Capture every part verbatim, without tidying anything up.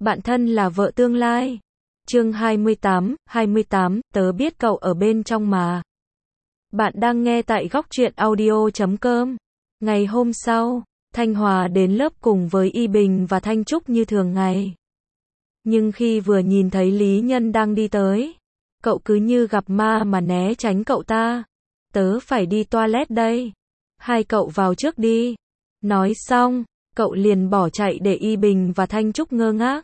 Bạn thân là vợ tương lai. Chương hai mươi tám, hai mươi tám, tớ biết cậu ở bên trong mà. Bạn đang nghe tại góc truyện audio chấm com. Ngày hôm sau, Thanh Hòa đến lớp cùng với Y Bình và Thanh Trúc như thường ngày. Nhưng khi vừa nhìn thấy Lý Nhân đang đi tới, cậu cứ như gặp ma mà né tránh cậu ta. Tớ phải đi toilet đây. Hai cậu vào trước đi. Nói xong, cậu liền bỏ chạy để Y Bình và Thanh Trúc ngơ ngác.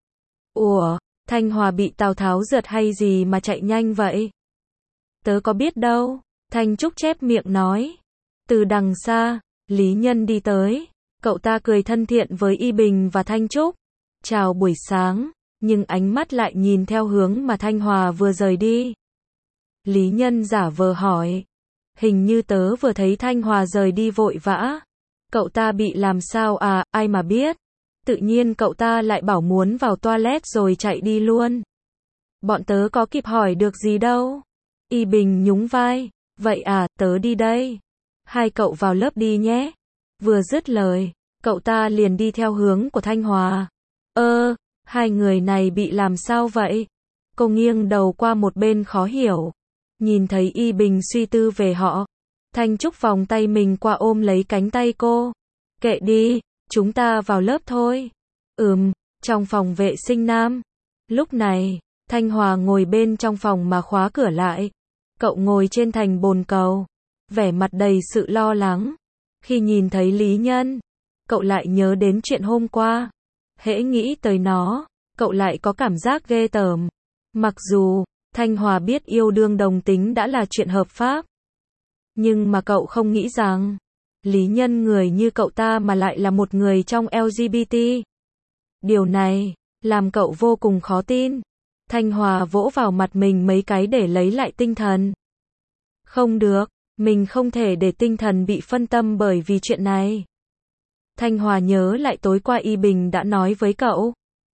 Ủa, Thanh Hòa bị Tào Tháo rượt hay gì mà chạy nhanh vậy? Tớ có biết đâu, Thanh Trúc chép miệng nói. Từ đằng xa, Lý Nhân đi tới, cậu ta cười thân thiện với Y Bình và Thanh Trúc. Chào buổi sáng, nhưng ánh mắt lại nhìn theo hướng mà Thanh Hòa vừa rời đi. Lý Nhân giả vờ hỏi. Hình như tớ vừa thấy Thanh Hòa rời đi vội vã. Cậu ta bị làm sao à, ai mà biết. Tự nhiên cậu ta lại bảo muốn vào toilet rồi chạy đi luôn. Bọn tớ có kịp hỏi được gì đâu. Y Bình nhún vai. Vậy à, tớ đi đây. Hai cậu vào lớp đi nhé. Vừa dứt lời, cậu ta liền đi theo hướng của Thanh Hòa. Ơ, hai người này bị làm sao vậy? Cô nghiêng đầu qua một bên khó hiểu. Nhìn thấy Y Bình suy tư về họ. Thanh Trúc vòng tay mình qua ôm lấy cánh tay cô. Kệ đi, chúng ta vào lớp thôi. Ừm, trong phòng vệ sinh nam. Lúc này, Thanh Hòa ngồi bên trong phòng mà khóa cửa lại. Cậu ngồi trên thành bồn cầu, vẻ mặt đầy sự lo lắng. Khi nhìn thấy Lý Nhân, cậu lại nhớ đến chuyện hôm qua. Hễ nghĩ tới nó, cậu lại có cảm giác ghê tởm. Mặc dù, Thanh Hòa biết yêu đương đồng tính đã là chuyện hợp pháp. Nhưng mà cậu không nghĩ rằng, Lý Nhân người như cậu ta mà lại là một người trong lờ giê bê tê. Điều này, làm cậu vô cùng khó tin. Thanh Hòa vỗ vào mặt mình mấy cái để lấy lại tinh thần. Không được, mình không thể để tinh thần bị phân tâm bởi vì chuyện này. Thanh Hòa nhớ lại tối qua Y Bình đã nói với cậu.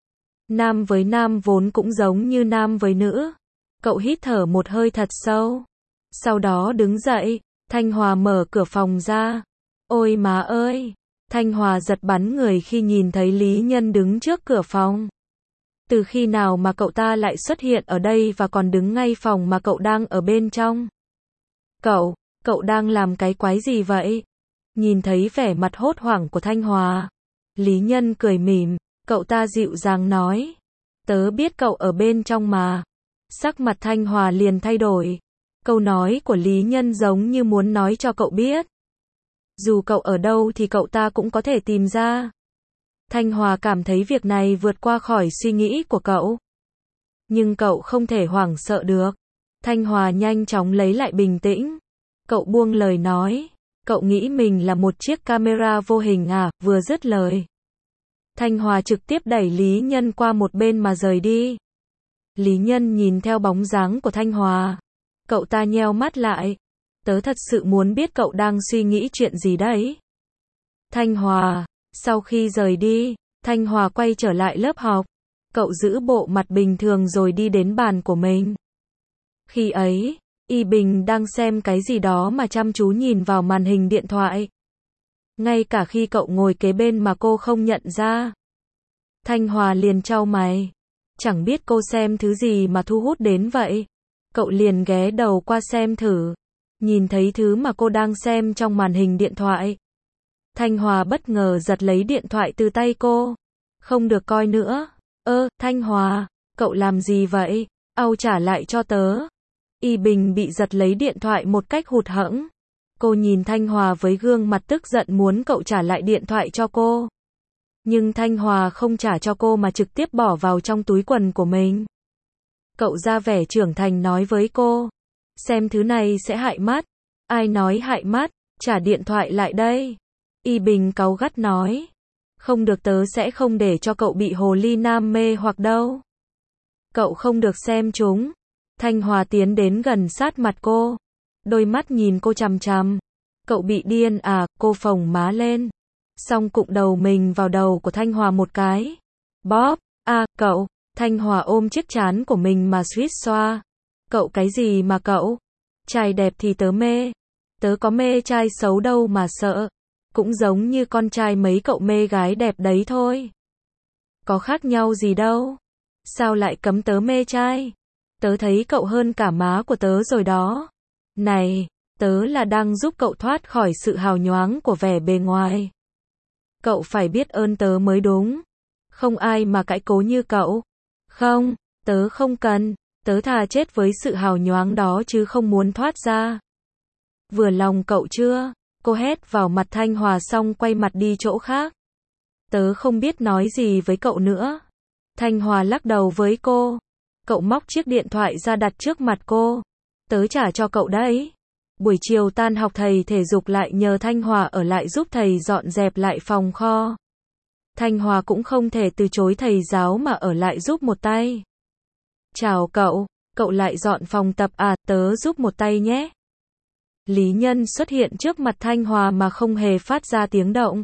Nam với nam vốn cũng giống như nam với nữ. Cậu hít thở một hơi thật sâu. Sau đó đứng dậy, Thanh Hòa mở cửa phòng ra. Ôi má ơi! Thanh Hòa giật bắn người khi nhìn thấy Lý Nhân đứng trước cửa phòng. Từ khi nào mà cậu ta lại xuất hiện ở đây và còn đứng ngay phòng mà cậu đang ở bên trong? Cậu, cậu đang làm cái quái gì vậy? Nhìn thấy vẻ mặt hốt hoảng của Thanh Hòa, Lý Nhân cười mỉm, cậu ta dịu dàng nói. Tớ biết cậu ở bên trong mà. Sắc mặt Thanh Hòa liền thay đổi. Câu nói của Lý Nhân giống như muốn nói cho cậu biết. Dù cậu ở đâu thì cậu ta cũng có thể tìm ra. Thanh Hòa cảm thấy việc này vượt qua khỏi suy nghĩ của cậu. Nhưng cậu không thể hoảng sợ được. Thanh Hòa nhanh chóng lấy lại bình tĩnh. Cậu buông lời nói. Cậu nghĩ mình là một chiếc camera vô hình à, vừa dứt lời. Thanh Hòa trực tiếp đẩy Lý Nhân qua một bên mà rời đi. Lý Nhân nhìn theo bóng dáng của Thanh Hòa. Cậu ta nheo mắt lại. Tớ thật sự muốn biết cậu đang suy nghĩ chuyện gì đấy. Thanh Hòa, sau khi rời đi, Thanh Hòa quay trở lại lớp học. Cậu giữ bộ mặt bình thường rồi đi đến bàn của mình. Khi ấy, Y Bình đang xem cái gì đó mà chăm chú nhìn vào màn hình điện thoại. Ngay cả khi cậu ngồi kế bên mà cô không nhận ra. Thanh Hòa liền chau mày. Chẳng biết cô xem thứ gì mà thu hút đến vậy. Cậu liền ghé đầu qua xem thử. Nhìn thấy thứ mà cô đang xem trong màn hình điện thoại. Thanh Hòa bất ngờ giật lấy điện thoại từ tay cô. Không được coi nữa. Ơ, Thanh Hòa, cậu làm gì vậy? Au trả lại cho tớ. Y Bình bị giật lấy điện thoại một cách hụt hẫng. Cô nhìn Thanh Hòa với gương mặt tức giận muốn cậu trả lại điện thoại cho cô. Nhưng Thanh Hòa không trả cho cô mà trực tiếp bỏ vào trong túi quần của mình. Cậu ra vẻ trưởng thành nói với cô. Xem thứ này sẽ hại mắt. Ai nói hại mắt, trả điện thoại lại đây. Y Bình cáu gắt nói. Không được, tớ sẽ không để cho cậu bị hồ ly nam mê hoặc đâu. Cậu không được xem chúng. Thanh Hòa tiến đến gần sát mặt cô. Đôi mắt nhìn cô chằm chằm. Cậu bị điên à, cô phồng má lên. Xong cụng đầu mình vào đầu của Thanh Hòa một cái. Bóp, à, cậu. Thanh Hòa ôm chiếc trán của mình mà suýt xoa. Cậu cái gì mà cậu? Trai đẹp thì tớ mê. Tớ có mê trai xấu đâu mà sợ. Cũng giống như con trai mấy cậu mê gái đẹp đấy thôi. Có khác nhau gì đâu. Sao lại cấm tớ mê trai? Tớ thấy cậu hơn cả má của tớ rồi đó. Này, tớ là đang giúp cậu thoát khỏi sự hào nhoáng của vẻ bề ngoài. Cậu phải biết ơn tớ mới đúng. Không ai mà cãi cố như cậu. Không, tớ không cần. Tớ thà chết với sự hào nhoáng đó chứ không muốn thoát ra. Vừa lòng cậu chưa? Cô hét vào mặt Thanh Hòa xong quay mặt đi chỗ khác. Tớ không biết nói gì với cậu nữa. Thanh Hòa lắc đầu với cô. Cậu móc chiếc điện thoại ra đặt trước mặt cô. Tớ trả cho cậu đấy. Buổi chiều tan học thầy thể dục lại nhờ Thanh Hòa ở lại giúp thầy dọn dẹp lại phòng kho. Thanh Hòa cũng không thể từ chối thầy giáo mà ở lại giúp một tay. Chào cậu, cậu lại dọn phòng tập à, tớ giúp một tay nhé. Lý Nhân xuất hiện trước mặt Thanh Hòa mà không hề phát ra tiếng động.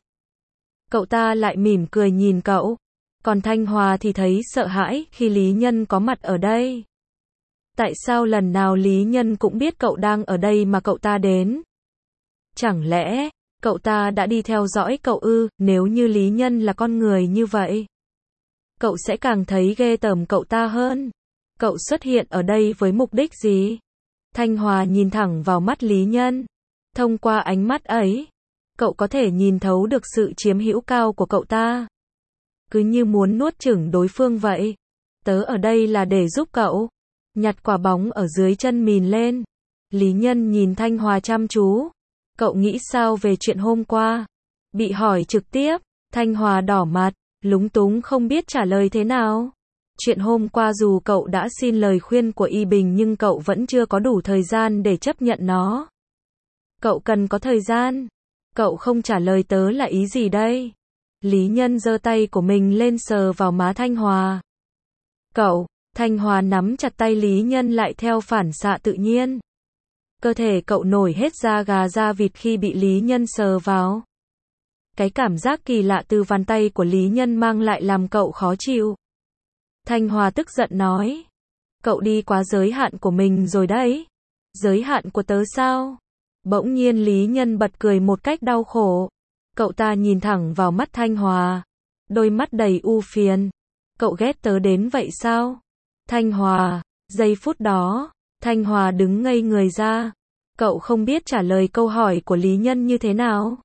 Cậu ta lại mỉm cười nhìn cậu. Còn Thanh Hòa thì thấy sợ hãi khi Lý Nhân có mặt ở đây. Tại sao lần nào Lý Nhân cũng biết cậu đang ở đây mà cậu ta đến? Chẳng lẽ, cậu ta đã đi theo dõi cậu ư? Nếu như Lý Nhân là con người như vậy, cậu sẽ càng thấy ghê tởm cậu ta hơn. Cậu xuất hiện ở đây với mục đích gì? Thanh Hòa nhìn thẳng vào mắt Lý Nhân. Thông qua ánh mắt ấy, cậu có thể nhìn thấu được sự chiếm hữu cao của cậu ta. Cứ như muốn nuốt chửng đối phương vậy. Tớ ở đây là để giúp cậu. Nhặt quả bóng ở dưới chân mìn lên. Lý Nhân nhìn Thanh Hòa chăm chú. Cậu nghĩ sao về chuyện hôm qua? Bị hỏi trực tiếp, Thanh Hòa đỏ mặt, lúng túng không biết trả lời thế nào. Chuyện hôm qua dù cậu đã xin lời khuyên của Y Bình nhưng cậu vẫn chưa có đủ thời gian để chấp nhận nó. Cậu cần có thời gian. Cậu không trả lời tớ là ý gì đây? Lý Nhân giơ tay của mình lên sờ vào má Thanh Hòa. Cậu, Thanh Hòa nắm chặt tay Lý Nhân lại theo phản xạ tự nhiên. Cơ thể cậu nổi hết da gà da vịt khi bị Lý Nhân sờ vào. Cái cảm giác kỳ lạ từ bàn tay của Lý Nhân mang lại làm cậu khó chịu. Thanh Hòa tức giận nói. Cậu đi quá giới hạn của mình rồi đấy. Giới hạn của tớ sao? Bỗng nhiên Lý Nhân bật cười một cách đau khổ. Cậu ta nhìn thẳng vào mắt Thanh Hòa. Đôi mắt đầy u phiền. Cậu ghét tớ đến vậy sao? Thanh Hòa. Giây phút đó, Thanh Hòa đứng ngây người ra. Cậu không biết trả lời câu hỏi của Lý Nhân như thế nào.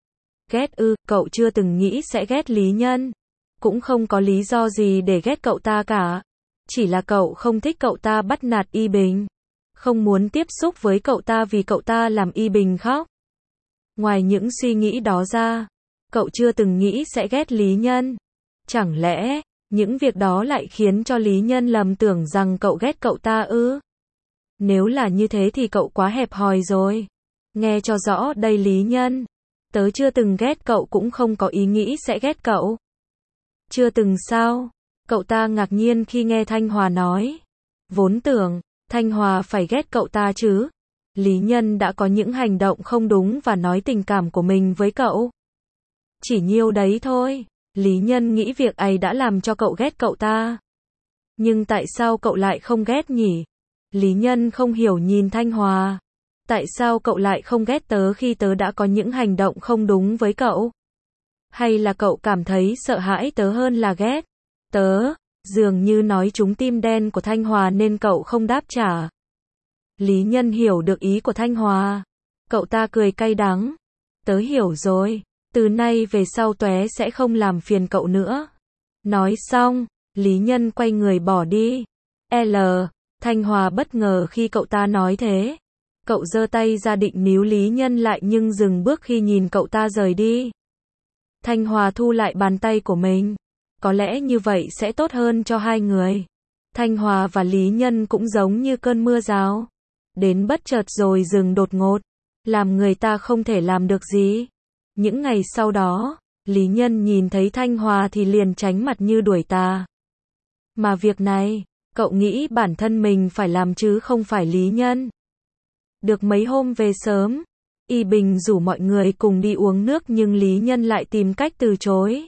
Ghét ư, cậu chưa từng nghĩ sẽ ghét Lý Nhân. Cũng không có lý do gì để ghét cậu ta cả. Chỉ là cậu không thích cậu ta bắt nạt Y Bình. Không muốn tiếp xúc với cậu ta vì cậu ta làm Y Bình khóc. Ngoài những suy nghĩ đó ra, cậu chưa từng nghĩ sẽ ghét Lý Nhân. Chẳng lẽ, những việc đó lại khiến cho Lý Nhân lầm tưởng rằng cậu ghét cậu ta ư? Nếu là như thế thì cậu quá hẹp hòi rồi. Nghe cho rõ đây Lý Nhân. Tớ chưa từng ghét cậu cũng không có ý nghĩ sẽ ghét cậu. Chưa từng sao? Cậu ta ngạc nhiên khi nghe Thanh Hòa nói. Vốn tưởng, Thanh Hòa phải ghét cậu ta chứ. Lý Nhân đã có những hành động không đúng và nói tình cảm của mình với cậu. Chỉ nhiêu đấy thôi. Lý Nhân nghĩ việc ấy đã làm cho cậu ghét cậu ta. Nhưng tại sao cậu lại không ghét nhỉ? Lý Nhân không hiểu nhìn Thanh Hòa. Tại sao cậu lại không ghét tớ khi tớ đã có những hành động không đúng với cậu? Hay là cậu cảm thấy sợ hãi tớ hơn là ghét tớ? Dường như nói trúng tim đen của Thanh Hòa nên cậu không đáp trả. Lý Nhân hiểu được ý của Thanh Hòa. Cậu ta cười cay đắng. Tớ hiểu rồi. Từ nay về sau tóe sẽ không làm phiền cậu nữa. Nói xong, Lý Nhân quay người bỏ đi. L. Thanh Hòa bất ngờ khi cậu ta nói thế. Cậu giơ tay ra định níu Lý Nhân lại nhưng dừng bước khi nhìn cậu ta rời đi. Thanh Hòa thu lại bàn tay của mình. Có lẽ như vậy sẽ tốt hơn cho hai người. Thanh Hòa và Lý Nhân cũng giống như cơn mưa rào. Đến bất chợt rồi dừng đột ngột. Làm người ta không thể làm được gì. Những ngày sau đó, Lý Nhân nhìn thấy Thanh Hòa thì liền tránh mặt như đuổi tà. Mà việc này, cậu nghĩ bản thân mình phải làm chứ không phải Lý Nhân. Được mấy hôm về sớm, Y Bình rủ mọi người cùng đi uống nước nhưng Lý Nhân lại tìm cách từ chối.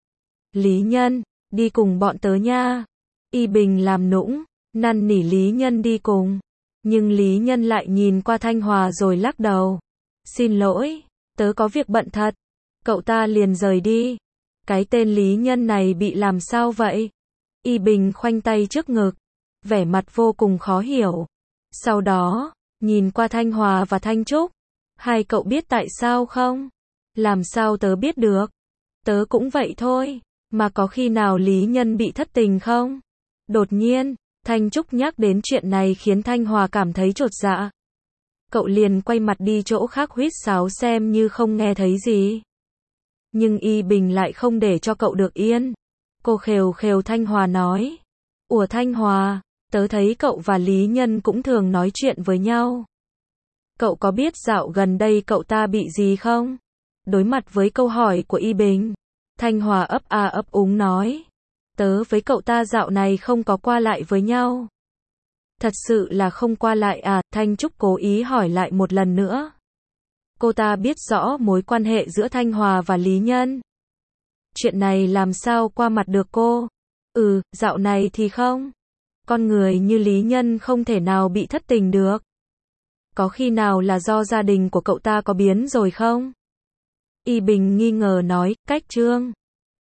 Lý Nhân, đi cùng bọn tớ nha. Y Bình làm nũng, năn nỉ Lý Nhân đi cùng. Nhưng Lý Nhân lại nhìn qua Thanh Hòa rồi lắc đầu. Xin lỗi, tớ có việc bận thật. Cậu ta liền rời đi. Cái tên Lý Nhân này bị làm sao vậy? Y Bình khoanh tay trước ngực, vẻ mặt vô cùng khó hiểu. Sau đó, nhìn qua Thanh Hòa và Thanh Trúc. Hai cậu biết tại sao không? Làm sao tớ biết được? Tớ cũng vậy thôi. Mà có khi nào Lý Nhân bị thất tình không? Đột nhiên, Thanh Trúc nhắc đến chuyện này khiến Thanh Hòa cảm thấy chột dạ. Cậu liền quay mặt đi chỗ khác huýt sáo xem như không nghe thấy gì. Nhưng Y Bình lại không để cho cậu được yên. Cô khều khều Thanh Hòa nói. Ủa Thanh Hòa, tớ thấy cậu và Lý Nhân cũng thường nói chuyện với nhau. Cậu có biết dạo gần đây cậu ta bị gì không? Đối mặt với câu hỏi của Y Bình, Thanh Hòa ấp a ấp úng nói. Tớ với cậu ta dạo này không có qua lại với nhau. Thật sự là không qua lại à? Thanh Trúc cố ý hỏi lại một lần nữa. Cô ta biết rõ mối quan hệ giữa Thanh Hòa và Lý Nhân. Chuyện này làm sao qua mặt được cô? Ừ, dạo này thì không. Con người như Lý Nhân không thể nào bị thất tình được. Có khi nào là do gia đình của cậu ta có biến rồi không? Y Bình nghi ngờ nói, cách Trương.